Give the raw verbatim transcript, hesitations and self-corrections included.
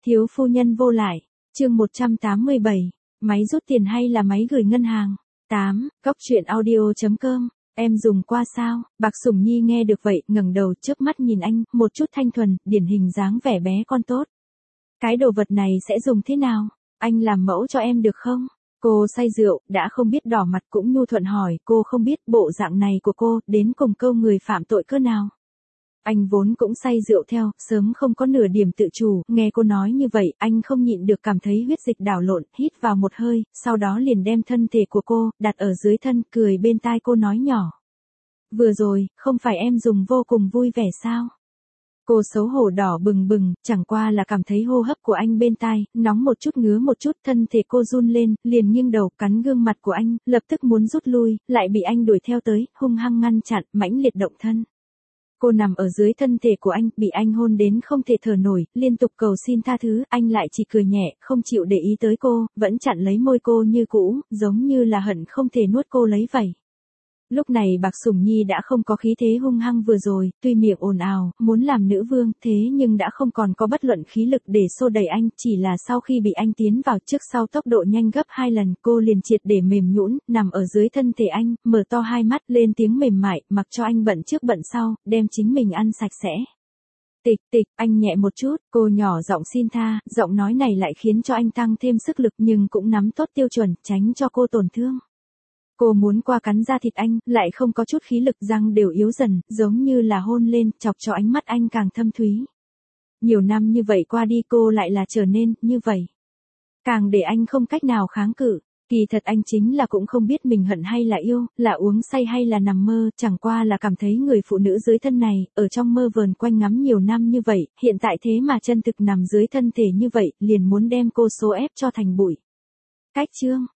Thiếu phu nhân vô lại, chương một trăm tám mươi bảy, máy rút tiền hay là máy gửi ngân hàng? tám, góc truyện audio chấm com, em dùng qua sao? Bạc Sủng Nhi nghe được vậy, ngẩng đầu chớp mắt nhìn anh, một chút thanh thuần, điển hình dáng vẻ bé con tốt. Cái đồ vật này sẽ dùng thế nào? Anh làm mẫu cho em được không? Cô say rượu, đã không biết đỏ mặt cũng nhu thuận hỏi, cô không biết bộ dạng này của cô, đến cùng câu người phạm tội cơ nào. Anh vốn cũng say rượu theo, sớm không có nửa điểm tự chủ, nghe cô nói như vậy, anh không nhịn được cảm thấy huyết dịch đảo lộn, hít vào một hơi, sau đó liền đem thân thể của cô, đặt ở dưới thân, cười bên tai cô nói nhỏ. Vừa rồi, không phải em dùng vô cùng vui vẻ sao? Cô xấu hổ đỏ bừng bừng, chẳng qua là cảm thấy hô hấp của anh bên tai, nóng một chút ngứa một chút, thân thể cô run lên, liền nghiêng đầu, cắn gương mặt của anh, lập tức muốn rút lui, lại bị anh đuổi theo tới, hung hăng ngăn chặn, mãnh liệt động thân. Cô nằm ở dưới thân thể của anh, bị anh hôn đến không thể thở nổi, liên tục cầu xin tha thứ, anh lại chỉ cười nhẹ, không chịu để ý tới cô, vẫn chặn lấy môi cô như cũ, giống như là hận không thể nuốt cô lấy vậy. Lúc này Bạc Sủng Nhi đã không có khí thế hung hăng vừa rồi, tuy miệng ồn ào, muốn làm nữ vương, thế nhưng đã không còn có bất luận khí lực để xô đẩy anh, chỉ là sau khi bị anh tiến vào trước sau tốc độ nhanh gấp hai lần, cô liền triệt để mềm nhũn, nằm ở dưới thân thể anh, mở to hai mắt, lên tiếng mềm mại, mặc cho anh bận trước bận sau, đem chính mình ăn sạch sẽ. Tịch tịch, anh nhẹ một chút, cô nhỏ giọng xin tha, giọng nói này lại khiến cho anh tăng thêm sức lực nhưng cũng nắm tốt tiêu chuẩn, tránh cho cô tổn thương. Cô muốn qua cắn da thịt anh, lại không có chút khí lực, răng đều yếu dần, giống như là hôn lên, chọc cho ánh mắt anh càng thâm thúy. Nhiều năm như vậy qua đi cô lại là trở nên, như vậy. Càng để anh không cách nào kháng cự. Kỳ thật anh chính là cũng không biết mình hận hay là yêu, là uống say hay là nằm mơ, chẳng qua là cảm thấy người phụ nữ dưới thân này, ở trong mơ vờn quanh ngắm nhiều năm như vậy, hiện tại thế mà chân thực nằm dưới thân thể như vậy, liền muốn đem cô số ép cho thành bụi. Cách chương.